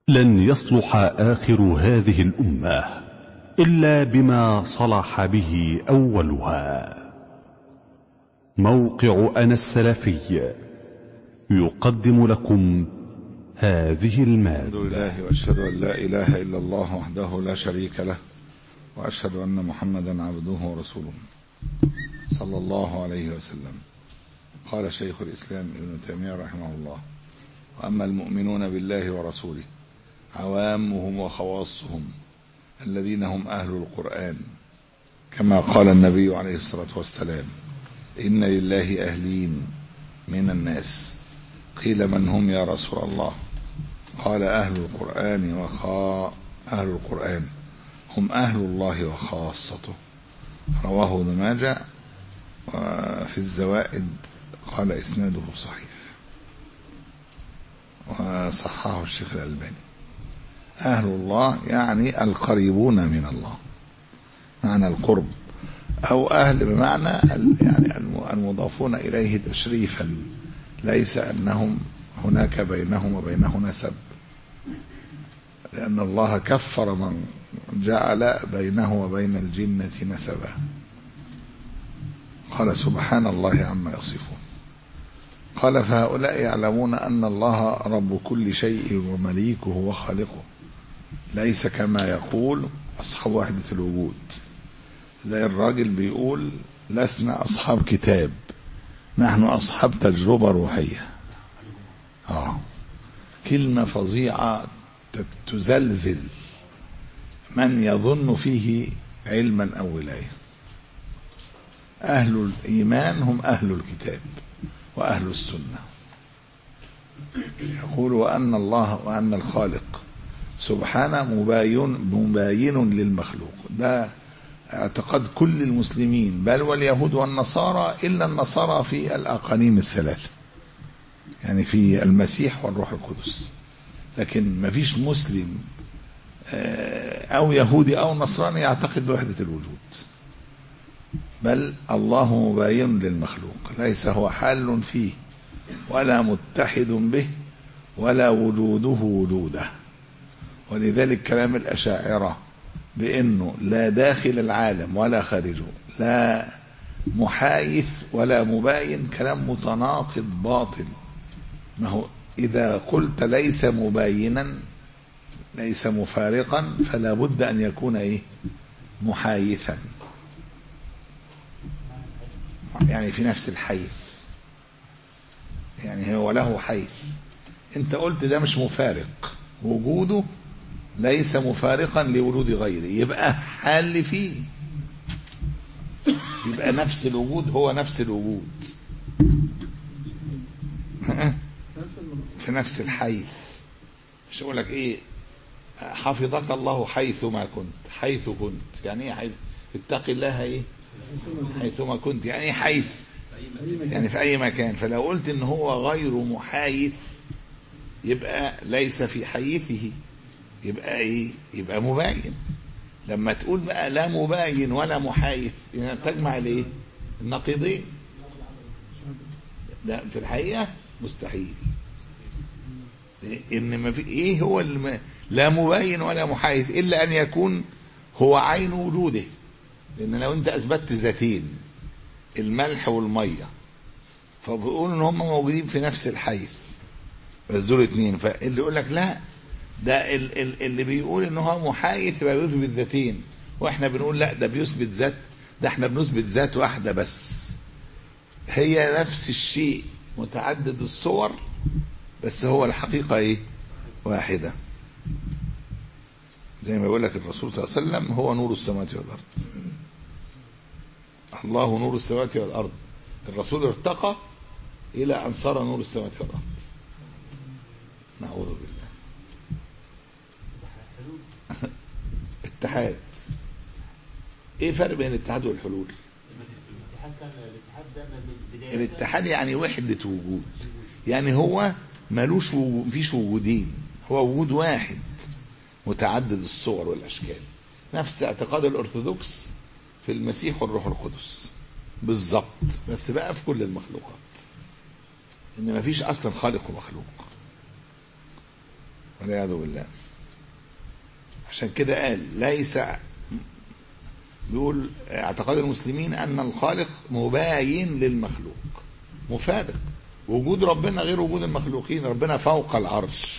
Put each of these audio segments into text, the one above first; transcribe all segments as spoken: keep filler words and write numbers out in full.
لن يصلح آخر هذه الأمة إلا بما صلح به أولها. موقع أنا السلفي يقدم لكم هذه المادة. الحمد لله وأشهد أن لا إله إلا الله وحده لا شريك له، وأشهد أن محمدا عبده ورسوله صلى الله عليه وسلم. قال شيخ الإسلام ابن تيمية رحمه الله: وأما المؤمنون بالله ورسوله عوامهم وخواصهم الذين هم أهل القرآن، كما قال النبي عليه الصلاة والسلام: إن لله أهلين من الناس. قيل: من هم يا رسول الله؟ قال: أهل القرآن وخا أهل القرآن هم أهل الله وخاصته. رواه ابن ماجه. وفي الزوائد قال إسناده صحيح، وصححه الشيخ الألباني. أهل الله يعني القريبون من الله، معنى القرب، أو أهل بمعنى يعني المضافون إليه تشريفا، ليس أنهم هناك بينهم وبينه نسب، لأن الله كفر من جعل بينه وبين الجنة نسبا. قال: سبحان الله عما يصفون. قال: فهؤلاء يعلمون أن الله رب كل شيء ومليكه وخالقه، ليس كما يقول أصحاب وحدة الوجود. زي الراجل بيقول: لسنا أصحاب كتاب، نحن أصحاب تجربة روحية. آه كلمة فظيعة تزلزل من يظن فيه علما أو ولاية. أهل الإيمان هم أهل الكتاب وأهل السنة. يقول: وأن الله وأن الخالق سبحانه مباين مباين للمخلوق. ده اعتقاد كل المسلمين، بل واليهود والنصارى، إلا النصارى في الأقانيم الثلاثة، يعني في المسيح والروح القدس. لكن ما فيش مسلم أو يهودي أو نصراني يعتقد بوحدة الوجود، بل الله مباين للمخلوق، ليس هو حال فيه ولا متحد به ولا وجوده وجوده. ولذلك كلام الأشاعرة بأنه لا داخل العالم ولا خارجه، لا محايث ولا مباين، كلام متناقض باطل. ما هو إذا قلت ليس مباينا ليس مفارقا، فلا بد أن يكون إيه؟ محايثا، يعني في نفس الحيث، يعني هو له حيث. انت قلت ده مش مفارق، وجوده ليس مفارقا لوجود غيره، يبقى حال فيه، يبقى نفس الوجود هو نفس الوجود في نفس الحيث. مش اقول لك ايه حفظك الله حيثما كنت، حيث كنت يعني ايه حيث؟ اتق الله ايه حيثما كنت، يعني ايه حيث؟ يعني في اي مكان. فلو قلت ان هو غير محايث يبقى ليس في حيثه، يبقى ايه؟ يبقى مباين. لما تقول بقى لا مباين ولا محايث، يعني تجمع الايه؟ النقيضين. ده في الحقيقه مستحيل. ان ما في ايه هو الم... لا مباين ولا محايث الا ان يكون هو عين وجوده. لان لو انت اثبتت ذاتين، الملح والميه، فبيقولوا ان هم موجودين في نفس الحيث، بس دول اتنين. فاللي يقول لك لا، ده ال... ال... اللي بيقول ان هو محايث يبقى بيثبت ذاتين، واحنا بنقول لا، ده بيثبت ذات، ده احنا بنثبت ذات واحده بس، هي نفس الشيء متعدد الصور، بس هو الحقيقه ايه؟ واحده. زي ما بيقول لك الرسول صلى الله عليه وسلم: هو نور السماوات والارض. الله نور السماوات والارض. الرسول ارتقى الى ان صار نور السماوات والارض. نعوذ بالله. اتحاد. ايه فرق بين الاتحاد والحلول؟ الاتحاد يعني وحدة وجود، يعني هو ملوش وجود، مفيش وجودين، هو وجود واحد متعدد الصور والاشكال. نفس اعتقاد الارثوذكس في المسيح والروح القدس بالظبط، بس بقى في كل المخلوقات، ان مفيش اصلا خالق ومخلوق. والعياذ بالله. عشان كده قال ليس، بيقول اعتقاد المسلمين أن الخالق مباين للمخلوق، مفارق. وجود ربنا غير وجود المخلوقين. ربنا فوق العرش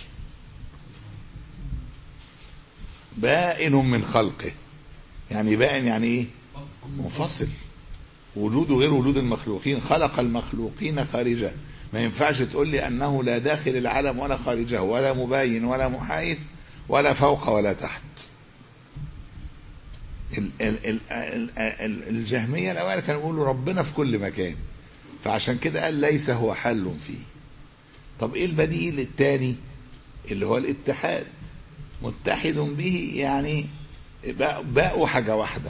بائن من خلقه، يعني بائن يعني ايه؟ منفصل. وجوده غير وجود المخلوقين. خلق المخلوقين خارجه. ما ينفعش تقول لي أنه لا داخل العالم ولا خارجه ولا مباين ولا محايد ولا فوق ولا تحت. الجهمية الأوائل كانوا يقولوا ربنا في كل مكان، فعشان كده قال ليس هو حل فيه. طب ايه البديل الثاني اللي هو الاتحاد؟ متحد به يعني بقوا حاجة واحدة.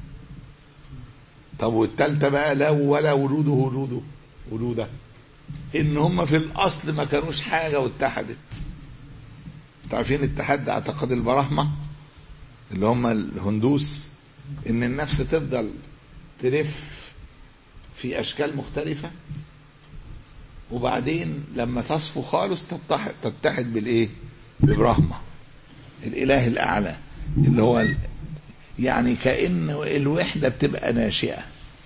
طب والثالثة بقى لا ولا وجوده وجوده وجوده، ان هم في الاصل ما كانوش حاجة واتحدت. تعرفين اتحاد اعتقاد البراهمة اللي هم الهندوس، ان النفس تفضل تلف في اشكال مختلفة وبعدين لما تصفو خالص تتحد, تتحد بالايه؟ ببراهمة الاله الاعلى، اللي هو يعني كأن الوحدة بتبقى ناشئة،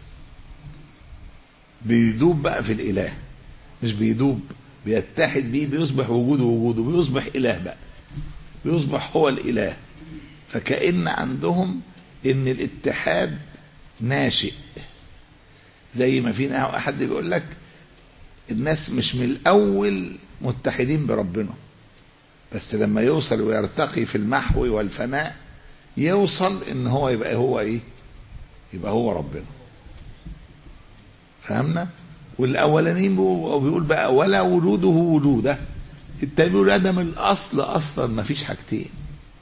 بيدوب بقى في الاله، مش بيدوب، بيتحد بيه، بيصبح وجوده وجوده، بيصبح اله بقى، بيصبح هو الاله. فكأن عندهم ان الاتحاد ناشئ، زي ما فينا احد بيقول لك الناس مش من الاول متحدين بربنا، بس لما يوصل ويرتقي في المحو والفناء يوصل ان هو يبقى هو ايه؟ يبقى هو ربنا. فهمنا؟ والاولانيين بيقول بقى ولا وجوده وجوده، التاني بيقول ادم الاصل اصلا ما فيش حاجتين.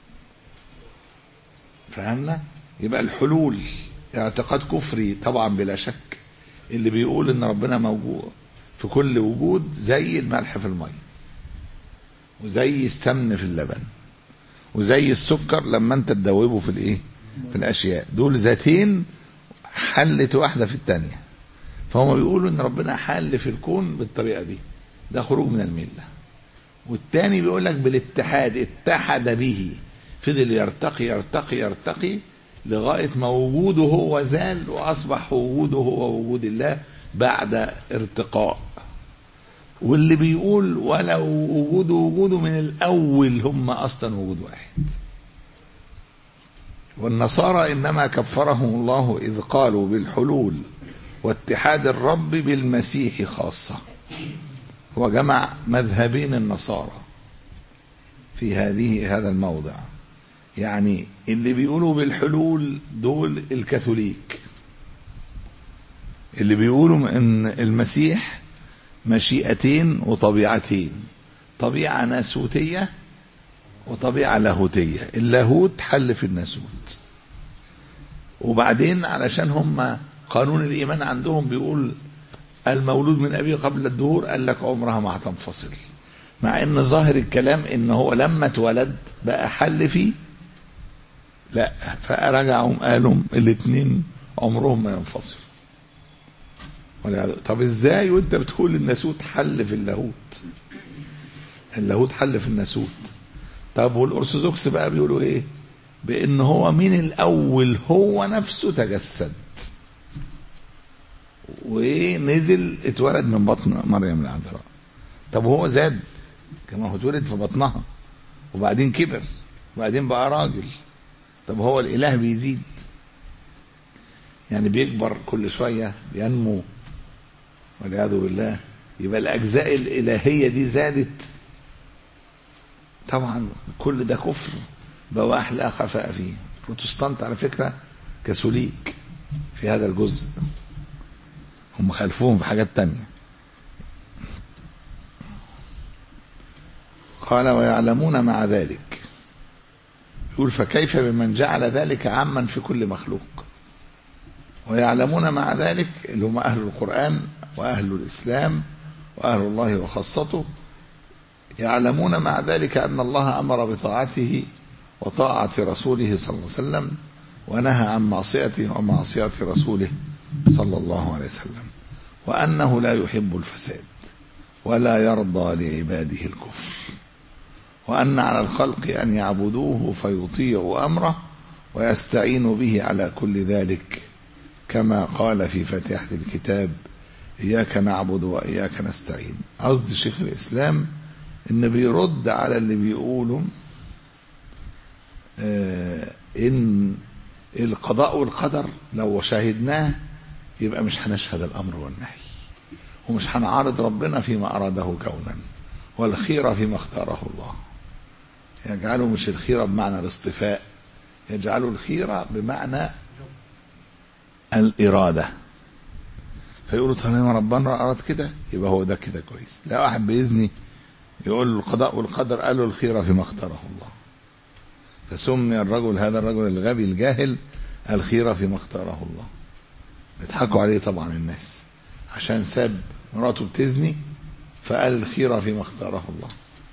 فهمنا؟ يبقى الحلول اعتقاد كفري طبعا بلا شك، اللي بيقول ان ربنا موجود في كل وجود زي الملح في المي، وزي السمن في اللبن، وزي السكر لما انت تدوبه في الايه؟ في الاشياء. دول ذاتين حلت واحده في الثانيه. فهم بيقولوا ان ربنا حل في الكون بالطريقه دي، ده خروج من المله. والتاني بيقول لك بالاتحاد، اتحد به، فضل يرتقي يرتقي يرتقي لغايه ما وجوده هو زال واصبح وجوده هو وجود الله بعد ارتقاء. واللي بيقول ولو وجوده وجوده من الاول هم اصلا وجود واحد. والنصارى انما كفرهم الله اذ قالوا بالحلول واتحاد الرب بالمسيح خاصه. هو جمع مذهبين النصارى في هذه هذا الموضع. يعني اللي بيقولوا بالحلول دول الكاثوليك، اللي بيقولوا ان المسيح مشيئتين وطبيعتين، طبيعة ناسوتية وطبيعة لاهوتية. اللاهوت حل في الناسوت، وبعدين علشان هم قانون الإيمان عندهم بيقول المولود من أبيه قبل الدهور، قال لك عمرها ما هتنفصل، مع ان ظاهر الكلام ان هو لما اتولد بقى حل فيه، لا، فرجعهم قالوا الاثنين عمرهم ما ينفصل. طب ازاي وانت بتقول الناسوت حل في اللاهوت؟ اللاهوت حل في الناسوت. طب والارثوذكس بقى بيقولوا ايه؟ بان هو من الاول هو نفسه تجسد ونزل اتولد من بطن مريم العذراء. طب هو زاد كما هو اتولد في بطنها وبعدين كبر وبعدين بقى راجل. طب هو الاله بيزيد، يعني بيكبر كل شويه، بينمو والعياذ بالله، يبقى الاجزاء الالهيه دي زادت. طبعا كل ده كفر بواح لا خفاء فيه. بروتستانت على فكره كاثوليك في هذا الجزء، هم خالفوهم في حاجات تانية. قال ويعلمون مع ذلك، يقول فكيف بمن جعل ذلك عاما في كل مخلوق. ويعلمون مع ذلك اللي هم أهل القرآن وأهل الإسلام وأهل الله وخاصته، يعلمون مع ذلك أن الله أمر بطاعته وطاعة رسوله صلى الله عليه وسلم، ونهى عن معصيته ومعصية رسوله صلى الله عليه وسلم، وأنه لا يحب الفساد ولا يرضى لعباده الكفر، وأن على الخلق أن يعبدوه فيطيعوا أمره ويستعينوا به على كل ذلك، كما قال في فاتحة الكتاب: إياك نعبد وإياك نستعين. قصد شيخ الإسلام إن بيرد على اللي بيقولوا آه إن القضاء والقدر لو شاهدناه يبقى مش هنشهد الأمر والنهي، ومش هنعارض ربنا فيما أراده كونا، والخيرة فيما اختاره الله. يجعلوا مش الخيرة بمعنى الاصطفاء، يجعلوا الخيرة بمعنى الإرادة. فيقولوا طالما ربنا أراد كده يبقى هو ده كده كويس. لا واحد بإذني يقول له القضاء والقدر، قالوا الخيرة فيما اختاره الله، فسمي الرجل هذا الرجل الغبي الجاهل الخيرة فيما اختاره الله. بيضحكوا عليه طبعا الناس عشان ساب مراته بتزني فقال الخيرة فيما اختاره الله.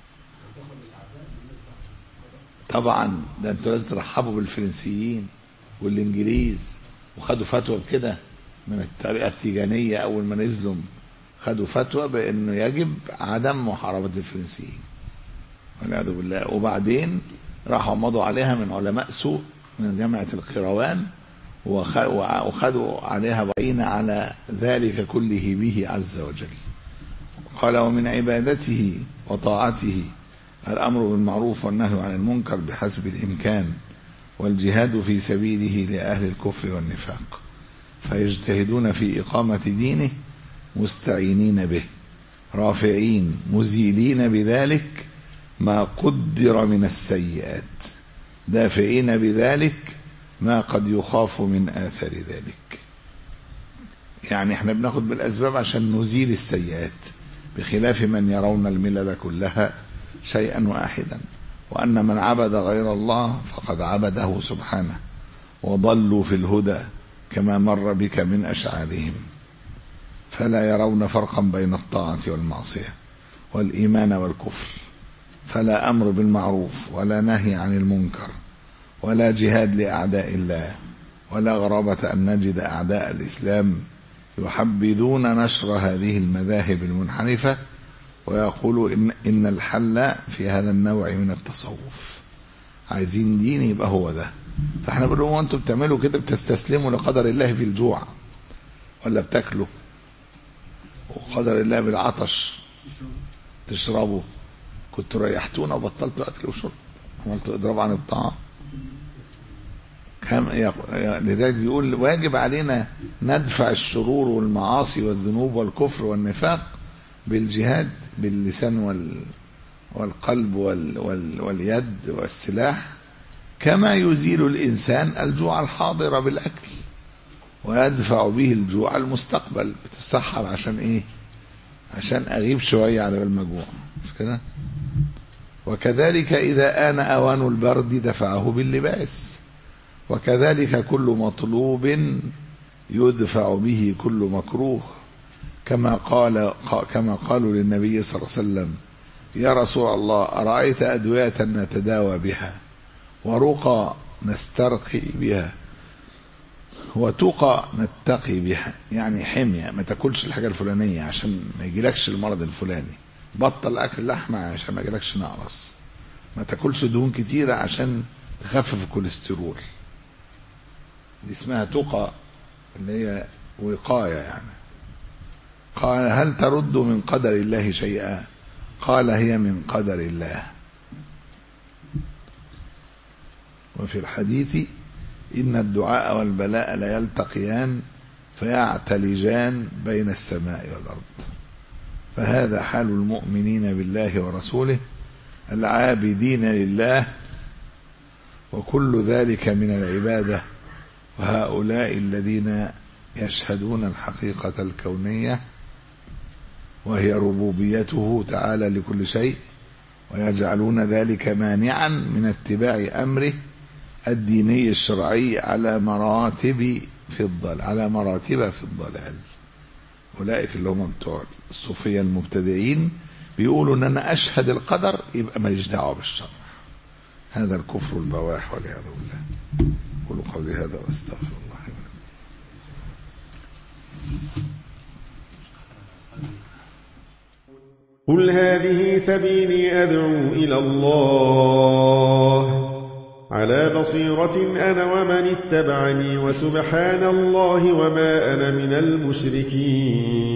طبعا ده انتوا لازم ترحبوا بالفرنسيين والانجليز، وخدوا فتوى بكده من الطريقة التيجانية. أول ما نزلوا خدوا فتوى بأنه يجب عدم محاربة الفرنسيين والعياذ بالله، وبعدين راحوا مضوا عليها من علماء سوء من جامعة القيروان، وخدوا عليها بعين على ذلك كله به عز وجل. قال: ومن عبادته وطاعته الأمر بالمعروف والنهي عن المنكر بحسب الإمكان، والجهاد في سبيله لأهل الكفر والنفاق، فيجتهدون في إقامة دينه مستعينين به، رافعين مزيلين بذلك ما قدر من السيئات، دافعين بذلك ما قد يخاف من آثار ذلك. يعني احنا بناخد بالأسباب عشان نزيل السيئات، بخلاف من يرون الملل كلها شيئا واحدا، وأن من عبد غير الله فقد عبده سبحانه، وضلوا في الهدى كما مر بك من أشعارهم، فلا يرون فرقا بين الطاعة والمعصية والإيمان والكفر، فلا أمر بالمعروف ولا نهي عن المنكر ولا جهاد لأعداء الله. ولا غرابة أن نجد أعداء الإسلام يحبذون نشر هذه المذاهب المنحرفة، ويقولوا إن, إن الحل في هذا النوع من التصوف. عايزين دين يبقى هو ده. فاحنا بنقول لهم: وانتم بتعملوا كده بتستسلموا لقدر الله في الجوع ولا بتاكلوا؟ وقدر الله بالعطش تشربوا. كنتوا ريحتونا وبطلتوا اكل وشرب، عملتوا اضراب عن الطعام. كم لذلك بيقول: واجب علينا ندفع الشرور والمعاصي والذنوب والكفر والنفاق بالجهاد باللسان وال والقلب وال وال واليد والسلاح، كما يزيل الإنسان الجوع الحاضر بالأكل ويدفع به الجوع المستقبل. بتتسحر عشان إيه؟ عشان أغيب شوية على المجوع، مش كده؟ وكذلك إذا آن أوان البرد دفعه باللباس، وكذلك كل مطلوب يدفع به كل مكروه، كما قال كما قالوا للنبي صلى الله عليه وسلم: يا رسول الله أرأيت أدوية نتداوى بها، ورقى نسترقي بها، وتقى نتقي بها. يعني حمية، ما تاكلش الحاجة الفلانية عشان ما يجيلكش المرض الفلاني، بطل أكل لحمة عشان ما يجيلكش نقرس، ما تاكلش دهون كتيرة عشان تخفف الكوليسترول. دي اسمها تقى، اللي هي وقاية يعني. قال: هل ترد من قدر الله شيئا؟ قال: هي من قدر الله. وفي الحديث: إن الدعاء والبلاء لا يلتقيان فيعتلجان بين السماء والأرض. فهذا حال المؤمنين بالله ورسوله العابدين لله، وكل ذلك من العبادة. وهؤلاء الذين يشهدون الحقيقة الكونية وهي ربوبيته تعالى لكل شيء، ويجعلون ذلك مانعا من اتباع أمره الديني الشرعي على مراتب في الضلال على مراتب في الضلال. أولئك اللي هم بتوع الصوفية المبتدعين بيقولوا ان انا اشهد القدر يبقى ماليش دعوه بالشرع. هذا الكفر البواح والعياذ بالله. قولوا قولي هذا واستغفر الله. قل هذه سبيلي أدعو إلى الله على بصيرة أنا ومن اتبعني وسبحان الله وما أنا من المشركين.